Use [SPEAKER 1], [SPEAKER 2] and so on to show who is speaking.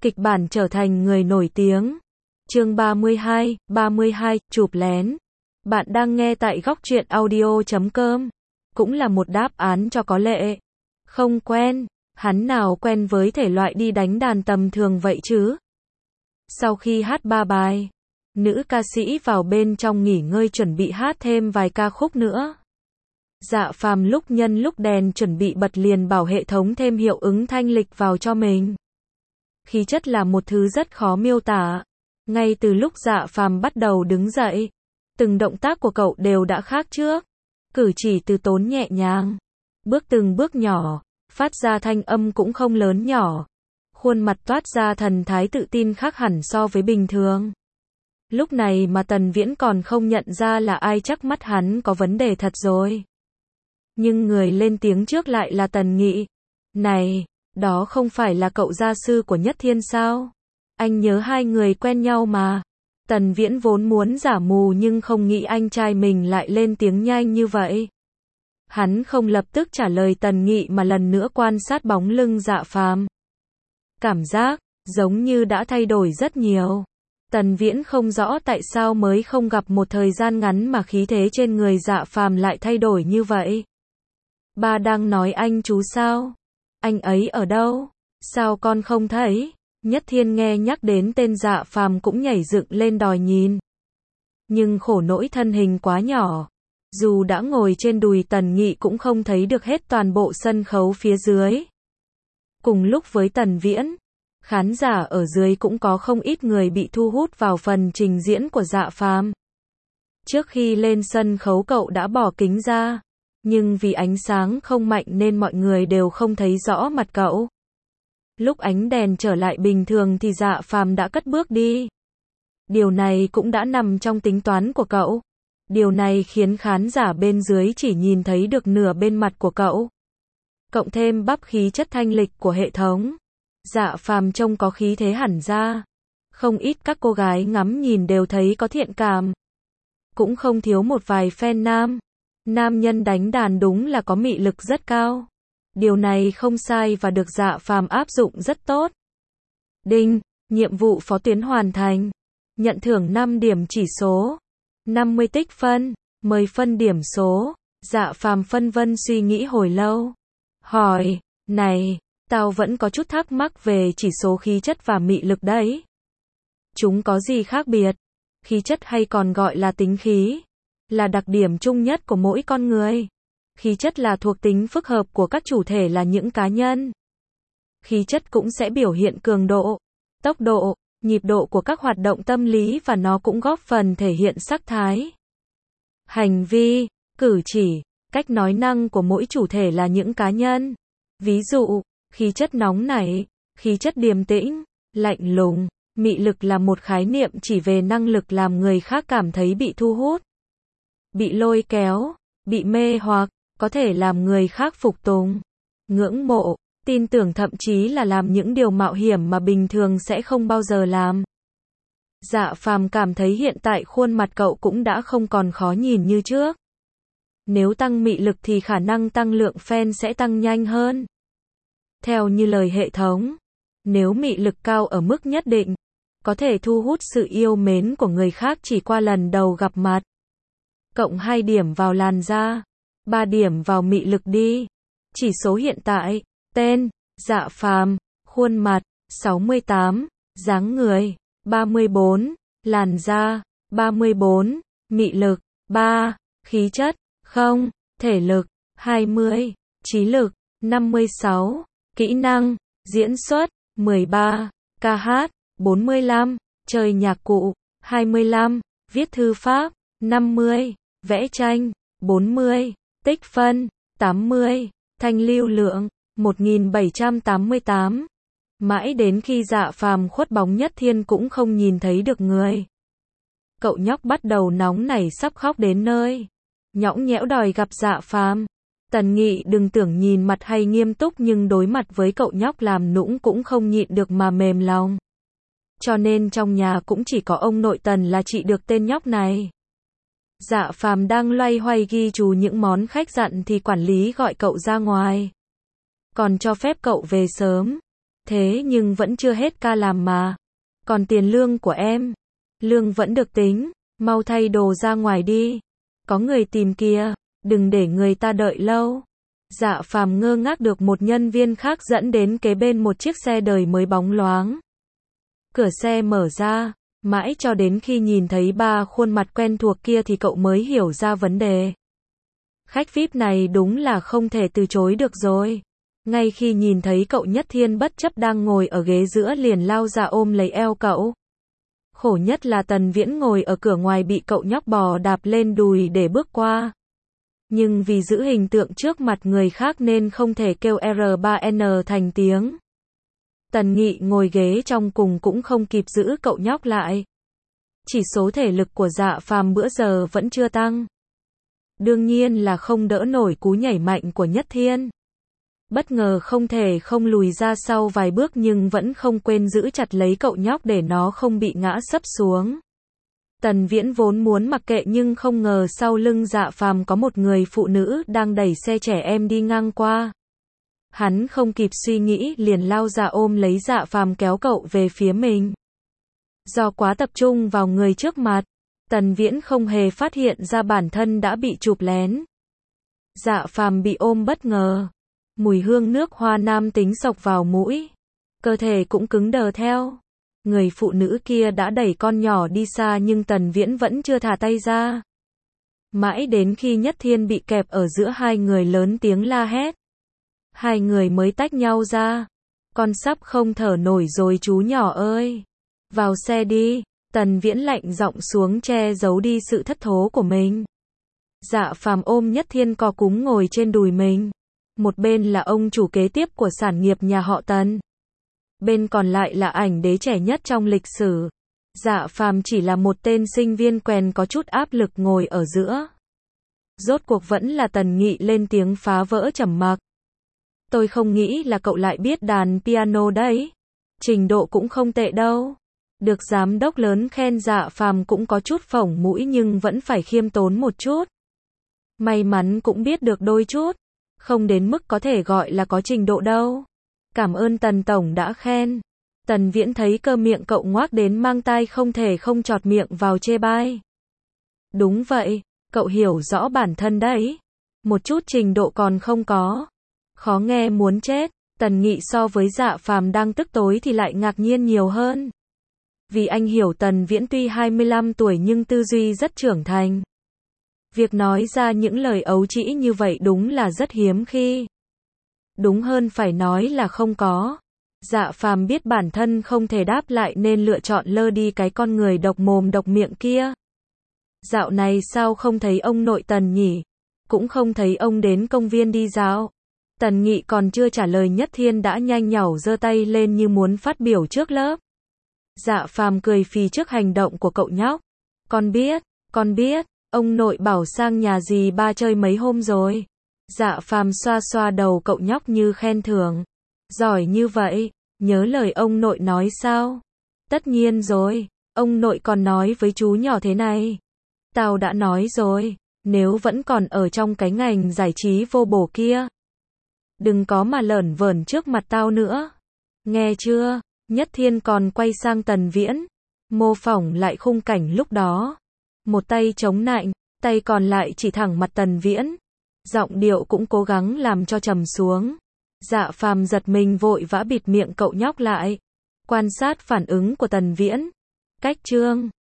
[SPEAKER 1] kịch bản trở thành người nổi tiếng. Chương 32, chụp lén. Bạn đang nghe tại góc truyện audio.com. Cũng là một đáp án cho có lệ. Không quen, hắn nào quen với thể loại đi đánh đàn tầm thường vậy chứ? Sau khi hát 3 bài, nữ ca sĩ vào bên trong nghỉ ngơi chuẩn bị hát thêm vài ca khúc nữa. Dạ Phàm lúc nhân lúc đèn chuẩn bị bật liền bảo hệ thống thêm hiệu ứng thanh lịch vào cho mình. Khí chất là một thứ rất khó miêu tả. Ngay từ lúc Dạ Phàm bắt đầu đứng dậy, từng động tác của cậu đều đã khác trước. Cử chỉ từ tốn nhẹ nhàng, bước từng bước nhỏ, phát ra thanh âm cũng không lớn nhỏ. Khuôn mặt toát ra thần thái tự tin khác hẳn so với bình thường. Lúc này mà Tần Viễn còn không nhận ra là ai, chắc mắt hắn có vấn đề thật rồi. Nhưng người lên tiếng trước lại là Tần Nghị. Này, đó không phải là cậu gia sư của Nhất Thiên sao? Anh nhớ hai người quen nhau mà. Tần Viễn vốn muốn giả mù nhưng không nghĩ anh trai mình lại lên tiếng nhanh như vậy. Hắn không lập tức trả lời Tần Nghị mà lần nữa quan sát bóng lưng Dạ Phàm. Cảm giác giống như đã thay đổi rất nhiều. Tần Viễn không rõ tại sao mới không gặp một thời gian ngắn mà khí thế trên người Dạ Phàm lại thay đổi như vậy. Ba đang nói anh chú sao? Anh ấy ở đâu? Sao con không thấy? Nhất Thiên nghe nhắc đến tên Dạ Phàm cũng nhảy dựng lên đòi nhìn. Nhưng khổ nỗi thân hình quá nhỏ. Dù đã ngồi trên đùi Tần Nghị cũng không thấy được hết toàn bộ sân khấu phía dưới. Cùng lúc với Tần Viễn, khán giả ở dưới cũng có không ít người bị thu hút vào phần trình diễn của Dạ Phàm. Trước khi lên sân khấu cậu đã bỏ kính ra, nhưng vì ánh sáng không mạnh nên mọi người đều không thấy rõ mặt cậu. Lúc ánh đèn trở lại bình thường thì Dạ Phàm đã cất bước đi. Điều này cũng đã nằm trong tính toán của cậu. Điều này khiến khán giả bên dưới chỉ nhìn thấy được nửa bên mặt của cậu. Cộng thêm bắp khí chất thanh lịch của hệ thống, Dạ Phàm trông có khí thế hẳn ra. Không ít các cô gái ngắm nhìn đều thấy có thiện cảm. Cũng không thiếu một vài fan nam. Nam nhân đánh đàn đúng là có mị lực rất cao. Điều này không sai và được Dạ Phàm áp dụng rất tốt. Đinh, nhiệm vụ phó tuyến hoàn thành. Nhận thưởng 5 điểm chỉ số. 50 tích phân, 10 phân điểm số. Dạ Phàm phân vân suy nghĩ hồi lâu. Hỏi, này, tao vẫn có chút thắc mắc về chỉ số khí chất và mị lực đấy. Chúng có gì khác biệt? Khí chất hay còn gọi là tính khí, là đặc điểm chung nhất của mỗi con người. Khí chất là thuộc tính phức hợp của các chủ thể là những cá nhân. Khí chất cũng sẽ biểu hiện cường độ, tốc độ, nhịp độ của các hoạt động tâm lý và nó cũng góp phần thể hiện sắc thái, hành vi, cử chỉ, cách nói năng của mỗi chủ thể là những cá nhân. Ví dụ, khí chất nóng nảy, khí chất điềm tĩnh, lạnh lùng, mị lực là một khái niệm chỉ về năng lực làm người khác cảm thấy bị thu hút, bị lôi kéo, bị mê hoặc, có thể làm người khác phục tùng, ngưỡng mộ, tin tưởng, thậm chí là làm những điều mạo hiểm mà bình thường sẽ không bao giờ làm. Dạ Phàm cảm thấy hiện tại khuôn mặt cậu cũng đã không còn khó nhìn như trước. Nếu tăng mị lực thì khả năng tăng lượng fan sẽ tăng nhanh hơn. Theo như lời hệ thống, nếu mị lực cao ở mức nhất định, có thể thu hút sự yêu mến của người khác chỉ qua lần đầu gặp mặt. Cộng 2 điểm vào làn da, 3 điểm vào mị lực đi. Chỉ số hiện tại, tên, Dạ Phàm, khuôn mặt, 68, dáng người, 34, làn da, 34, mị lực, 3, khí chất, 0, thể lực, 20, trí lực, 56, kỹ năng, diễn xuất, 13, ca hát, 45, chơi nhạc cụ, 25, viết thư pháp, 50, vẽ tranh, 40, tích phân, 80, thanh lưu lượng, 1788. Mãi đến khi Dạ Phàm khuất bóng Nhất Thiên cũng không nhìn thấy được người. Cậu nhóc bắt đầu nóng nảy sắp khóc đến nơi. Nhõng nhẽo đòi gặp Dạ Phàm. Tần Nghị đừng tưởng nhìn mặt hay nghiêm túc nhưng đối mặt với cậu nhóc làm nũng cũng không nhịn được mà mềm lòng. Cho nên trong nhà cũng chỉ có ông nội Tần là trị được tên nhóc này. Dạ Phàm đang loay hoay ghi chú những món khách dặn thì quản lý gọi cậu ra ngoài. Còn cho phép cậu về sớm. Thế nhưng vẫn chưa hết ca làm mà. Còn tiền lương của em? Lương vẫn được tính, mau thay đồ ra ngoài đi. Có người tìm kìa, đừng để người ta đợi lâu. Dạ phàm ngơ ngác được một nhân viên khác dẫn đến kế bên một chiếc xe đời mới bóng loáng. Cửa xe mở ra, mãi cho đến khi nhìn thấy ba khuôn mặt quen thuộc kia thì cậu mới hiểu ra vấn đề. Khách VIP này đúng là không thể từ chối được rồi. Ngay khi nhìn thấy cậu, Nhất Thiên bất chấp đang ngồi ở ghế giữa liền lao ra ôm lấy eo cậu. Khổ nhất là Tần Viễn ngồi ở cửa ngoài bị cậu nhóc bò đạp lên đùi để bước qua. Nhưng vì giữ hình tượng trước mặt người khác nên không thể kêu R3N thành tiếng. Tần Nghị ngồi ghế trong cùng cũng không kịp giữ cậu nhóc lại. Chỉ số thể lực của Dạ Phàm bữa giờ vẫn chưa tăng. Đương nhiên là không đỡ nổi cú nhảy mạnh của Nhất Thiên. Bất ngờ không thể không lùi ra sau vài bước nhưng vẫn không quên giữ chặt lấy cậu nhóc để nó không bị ngã sấp xuống. Tần Viễn vốn muốn mặc kệ nhưng không ngờ sau lưng Dạ Phàm có một người phụ nữ đang đẩy xe trẻ em đi ngang qua. Hắn không kịp suy nghĩ liền lao ra ôm lấy Dạ Phàm kéo cậu về phía mình. Do quá tập trung vào người trước mặt, Tần Viễn không hề phát hiện ra bản thân đã bị chụp lén. Dạ Phàm bị ôm bất ngờ. Mùi hương nước hoa nam tính xộc vào mũi. Cơ thể cũng cứng đờ theo. Người phụ nữ kia đã đẩy con nhỏ đi xa nhưng Tần Viễn vẫn chưa thả tay ra. Mãi đến khi Nhất Thiên bị kẹp ở giữa hai người lớn tiếng la hét. Hai người mới tách nhau ra. Con sắp không thở nổi rồi chú nhỏ ơi. Vào xe đi. Tần Viễn lạnh giọng xuống che giấu đi sự thất thố của mình. Dạ Phàm ôm Nhất Thiên co cúm ngồi trên đùi mình. Một bên là ông chủ kế tiếp của sản nghiệp nhà họ Tần. Bên còn lại là ảnh đế trẻ nhất trong lịch sử. Dạ Phàm chỉ là một tên sinh viên quèn có chút áp lực ngồi ở giữa. Rốt cuộc vẫn là Tần Nghị lên tiếng phá vỡ trầm mặc. Tôi không nghĩ là cậu lại biết đàn piano đấy. Trình độ cũng không tệ đâu. Được giám đốc lớn khen. Dạ Phàm cũng có chút phỏng mũi nhưng vẫn phải khiêm tốn một chút. May mắn cũng biết được đôi chút. Không đến mức có thể gọi là có trình độ đâu. Cảm ơn Tần Tổng đã khen. Tần Viễn thấy cơ miệng cậu ngoác đến mang tai không thể không chọt miệng vào chê bai. Đúng vậy, cậu hiểu rõ bản thân đấy. Một chút trình độ còn không có. Khó nghe muốn chết. Tần Nghị so với Dạ Phàm đang tức tối thì lại ngạc nhiên nhiều hơn. Vì anh hiểu Tần Viễn tuy 25 tuổi nhưng tư duy rất trưởng thành. Việc nói ra những lời ấu trĩ như vậy đúng là rất hiếm khi. Đúng hơn phải nói là không có. Dạ Phàm biết bản thân không thể đáp lại nên lựa chọn lơ đi cái con người độc mồm độc miệng kia. Dạo này sao không thấy ông nội Tần nhỉ? Cũng không thấy ông đến công viên đi dạo. Tần Nghị còn chưa trả lời Nhất Thiên đã nhanh nhảu giơ tay lên như muốn phát biểu trước lớp. Dạ Phàm cười phì trước hành động của cậu nhóc. Con biết, ông nội bảo sang nhà dì ba chơi mấy hôm rồi. Dạ Phàm xoa xoa đầu cậu nhóc như khen thưởng. Giỏi như vậy, nhớ lời ông nội nói sao? Tất nhiên rồi, ông nội còn nói với chú nhỏ thế này. Tao đã nói rồi, nếu vẫn còn ở trong cái ngành giải trí vô bổ kia. Đừng có mà lởn vởn trước mặt tao nữa. Nghe chưa? Nhất Thiên còn quay sang Tần Viễn. Mô phỏng lại khung cảnh lúc đó. Một tay chống nạnh, tay còn lại chỉ thẳng mặt Tần Viễn. Giọng điệu cũng cố gắng làm cho trầm xuống. Dạ Phàm giật mình vội vã bịt miệng cậu nhóc lại. Quan sát phản ứng của Tần Viễn. Cách chương